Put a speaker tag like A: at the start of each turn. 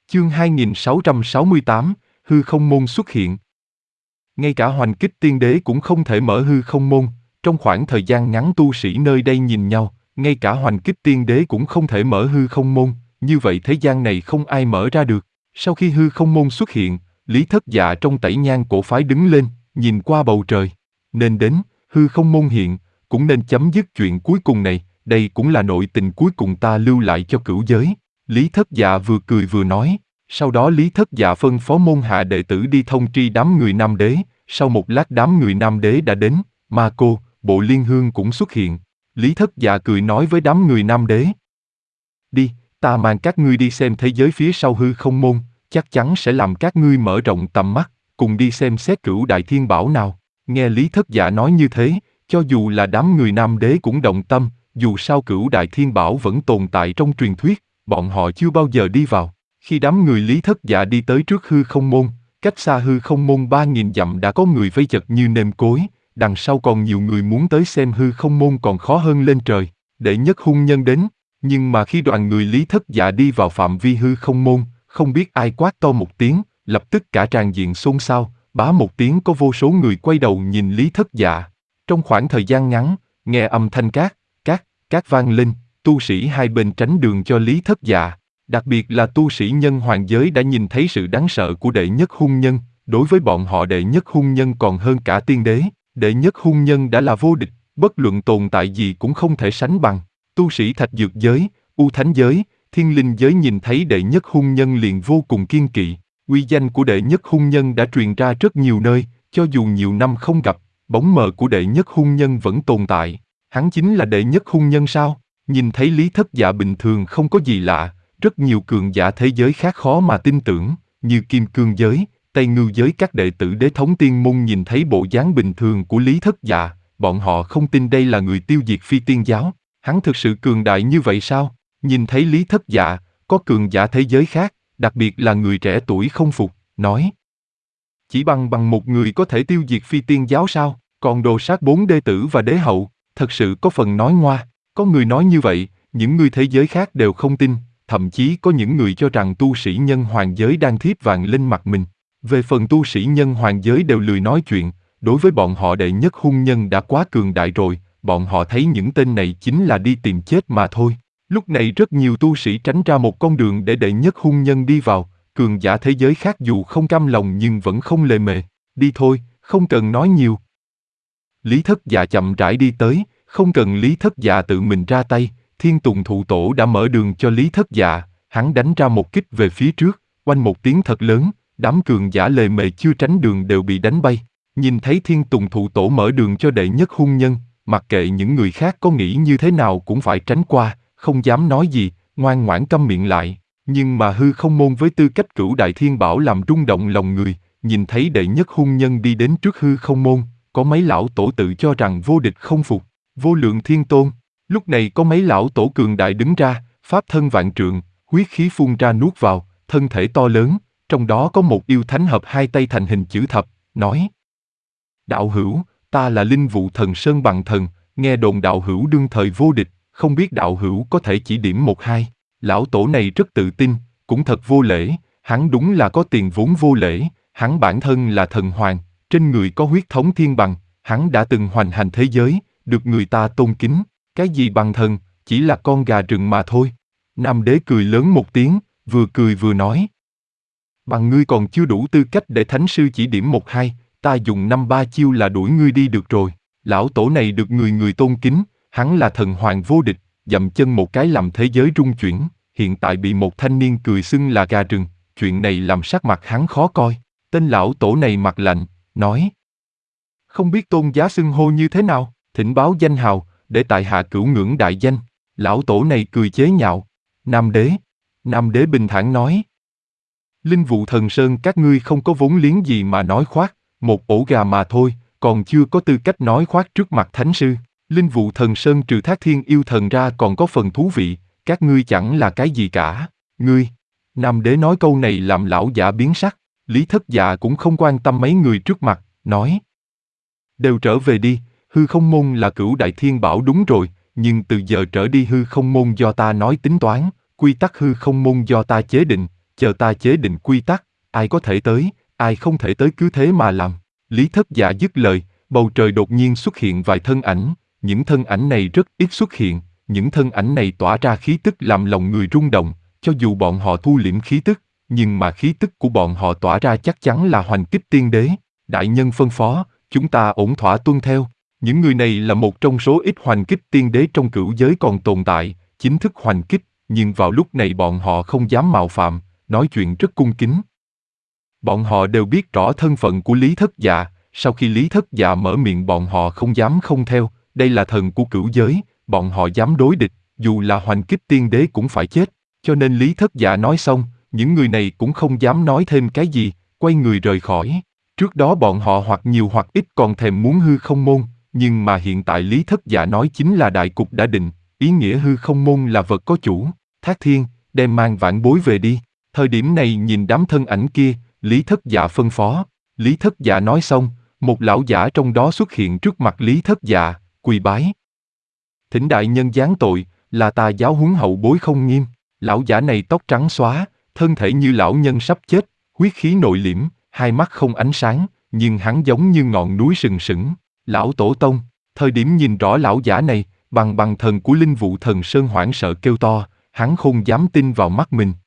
A: Chương 2668, hư không môn xuất hiện. Ngay cả Hoành Kích Tiên Đế cũng không thể mở hư không môn, trong khoảng thời gian ngắn tu sĩ nơi đây nhìn nhau, ngay cả Hoành Kích Tiên Đế cũng không thể mở hư không môn, như vậy thế gian này không ai mở ra được. Sau khi hư không môn xuất hiện, Lý Thất Dạ trong Tẩy Nhang cổ phái đứng lên, nhìn qua bầu trời. Nên đến, hư không môn hiện, cũng nên chấm dứt chuyện cuối cùng này, đây cũng là nội tình cuối cùng ta lưu lại cho cửu giới. Lý Thất Dạ vừa cười vừa nói, sau đó Lý Thất Dạ phân phó môn hạ đệ tử đi thông tri đám người Nam Đế, sau một lát đám người Nam Đế đã đến, Ma Cô, Bộ Liên Hương cũng xuất hiện. Lý Thất Dạ cười nói với đám người Nam Đế. Đi, ta mang các ngươi đi xem thế giới phía sau hư không môn, chắc chắn sẽ làm các ngươi mở rộng tầm mắt, cùng đi xem xét Cửu Đại Thiên Bảo nào. Nghe Lý Thất Dạ nói như thế, cho dù là đám người Nam Đế cũng động tâm, dù sao Cửu Đại Thiên Bảo vẫn tồn tại trong truyền thuyết, bọn họ chưa bao giờ đi vào. Khi đám người Lý Thất Dạ đi tới trước hư không môn, cách xa hư không môn 3.000 dặm đã có người vây chật như nêm cối, đằng sau còn nhiều người muốn tới xem hư không môn còn khó hơn lên trời. Đệ nhất hung nhân đến, nhưng mà khi đoàn người Lý Thất Dạ đi vào phạm vi hư không môn, không biết ai quát to một tiếng, lập tức cả tràng diện xôn xao, bá một tiếng có vô số người quay đầu nhìn Lý Thất Dạ. Trong khoảng thời gian ngắn, nghe âm thanh cát vang lên, tu sĩ hai bên tránh đường cho Lý Thất Dạ. Đặc biệt là tu sĩ nhân hoàng giới đã nhìn thấy sự đáng sợ của đệ nhất hung nhân, đối với bọn họ đệ nhất hung nhân còn hơn cả tiên đế, đệ nhất hung nhân đã là vô địch, bất luận tồn tại gì cũng không thể sánh bằng. Tu sĩ thạch dược giới, u thánh giới, thiên linh giới nhìn thấy đệ nhất hung nhân liền vô cùng kiên kỵ, uy danh của đệ nhất hung nhân đã truyền ra rất nhiều nơi, cho dù nhiều năm không gặp, bóng mờ của đệ nhất hung nhân vẫn tồn tại. Hắn chính là đệ nhất hung nhân sao? Nhìn thấy Lý Thất Dạ bình thường không có gì lạ, rất nhiều cường giả thế giới khác khó mà tin tưởng, như Kim Cương giới, Tây Ngưu giới các đệ tử Đế Thống Tiên Môn nhìn thấy bộ dáng bình thường của Lý Thất Dạ, bọn họ không tin đây là người tiêu diệt Phi Tiên giáo. Hắn thực sự cường đại như vậy sao? Nhìn thấy Lý Thất Dạ, có cường giả thế giới khác, đặc biệt là người trẻ tuổi không phục, nói: chỉ bằng một người có thể tiêu diệt Phi Tiên giáo sao? Còn đồ sát 4 đệ tử và đế hậu, thật sự có phần nói ngoa. Có người nói như vậy, những người thế giới khác đều không tin, thậm chí có những người cho rằng tu sĩ nhân hoàng giới đang thiếp vàng lên mặt mình. Về phần tu sĩ nhân hoàng giới đều lười nói chuyện, đối với bọn họ đệ nhất hung nhân đã quá cường đại rồi, bọn họ thấy những tên này chính là đi tìm chết mà thôi. Lúc này rất nhiều tu sĩ tránh ra một con đường để đệ nhất hung nhân đi vào, cường giả thế giới khác dù không cam lòng nhưng vẫn không lề mề. Đi thôi, không cần nói nhiều. Lý Thất Dạ chậm rãi đi tới, không cần Lý Thất Dạ tự mình ra tay, Thiên Tùng Thụ Tổ đã mở đường cho Lý Thất Dạ, hắn đánh ra một kích về phía trước, oanh một tiếng thật lớn, đám cường giả lề mề chưa tránh đường đều bị đánh bay. Nhìn thấy Thiên Tùng Thụ Tổ mở đường cho đệ nhất hung nhân, mặc kệ những người khác có nghĩ như thế nào cũng phải tránh qua, không dám nói gì, ngoan ngoãn câm miệng lại. Nhưng mà hư không môn với tư cách Cửu Đại Thiên Bảo làm rung động lòng người, nhìn thấy đệ nhất hung nhân đi đến trước hư không môn, có mấy lão tổ tự cho rằng vô địch không phục, Vô Lượng Thiên Tôn. Lúc này có mấy lão tổ cường đại đứng ra, pháp thân vạn trượng, huyết khí phun ra nuốt vào, thân thể to lớn, trong đó có một yêu thánh hợp hai tay thành hình chữ thập, nói: đạo hữu, ta là Linh Vụ Thần Sơn Bằng Thần, nghe đồn đạo hữu đương thời vô địch, không biết đạo hữu có thể chỉ điểm một hai. Lão tổ này rất tự tin, cũng thật vô lễ, hắn đúng là có tiền vốn vô lễ, hắn bản thân là thần hoàng, trên người có huyết thống thiên bằng, hắn đã từng hoành hành thế giới, được người ta tôn kính, cái gì bằng thần, chỉ là con gà rừng mà thôi. Nam Đế cười lớn một tiếng, vừa cười vừa nói: bằng ngươi còn chưa đủ tư cách để thánh sư chỉ điểm một hai, ta dùng 5-3 chiêu là đuổi ngươi đi được rồi. Lão tổ này được người người tôn kính, hắn là thần hoàng vô địch, dậm chân một cái làm thế giới rung chuyển, hiện tại bị một thanh niên cười xưng là gà rừng, chuyện này làm sắc mặt hắn khó coi. Tên lão tổ này mặt lạnh, nói: không biết tôn giá xưng hô như thế nào, thỉnh báo danh hào, để tại hạ cửu ngưỡng đại danh. Lão tổ này cười chế nhạo. Nam Đế bình thản nói: Linh Vụ Thần Sơn các ngươi không có vốn liếng gì mà nói khoác, một ổ gà mà thôi, còn chưa có tư cách nói khoác trước mặt thánh sư. Linh Vụ Thần Sơn trừ Thác Thiên Yêu Thần ra còn có phần thú vị, các ngươi chẳng là cái gì cả. Ngươi! Nam Đế nói câu này làm lão giả biến sắc. Lý Thất Dạ cũng không quan tâm mấy người trước mặt, nói: đều trở về đi, hư không môn là Cửu Đại Thiên Bảo đúng rồi, nhưng từ giờ trở đi hư không môn do ta nói tính toán, quy tắc hư không môn do ta chế định, chờ ta chế định quy tắc, ai có thể tới, ai không thể tới cứ thế mà làm. Lý Thất Dạ dứt lời, bầu trời đột nhiên xuất hiện vài thân ảnh, những thân ảnh này rất ít xuất hiện, những thân ảnh này tỏa ra khí tức làm lòng người rung động, cho dù bọn họ thu liễm khí tức, nhưng mà khí tức của bọn họ tỏa ra chắc chắn là hoành kích tiên đế. Đại nhân phân phó, chúng ta ổn thỏa tuân theo. Những người này là một trong số ít hoành kích tiên đế trong cửu giới còn tồn tại, chính thức hoành kích, nhưng vào lúc này bọn họ không dám mạo phạm, nói chuyện rất cung kính. Bọn họ đều biết rõ thân phận của Lý Thất Dạ, sau khi Lý Thất Dạ mở miệng bọn họ không dám không theo, đây là thần của cửu giới, bọn họ dám đối địch, dù là hoành kích tiên đế cũng phải chết. Cho nên Lý Thất Dạ nói xong, những người này cũng không dám nói thêm cái gì, quay người rời khỏi. Trước đó bọn họ hoặc nhiều hoặc ít còn thèm muốn hư không môn, nhưng mà hiện tại Lý Thất Dạ nói chính là đại cục đã định, ý nghĩa hư không môn là vật có chủ. Thác Thiên, đem mang vãn bối về đi. Thời điểm này nhìn đám thân ảnh kia, Lý Thất Dạ phân phó. Lý Thất Dạ nói xong, một lão giả trong đó xuất hiện trước mặt Lý Thất Dạ, quỳ bái. Thỉnh đại nhân giáng tội, là ta giáo huấn hậu bối không nghiêm. Lão giả này tóc trắng xóa, thân thể như lão nhân sắp chết, huyết khí nội liễm, hai mắt không ánh sáng, nhưng hắn giống như ngọn núi sừng sững. Lão Tổ Tông, thời điểm nhìn rõ lão giả này, bằng thần của linh vụ thần sơn hoảng sợ kêu to, hắn không dám tin vào mắt mình,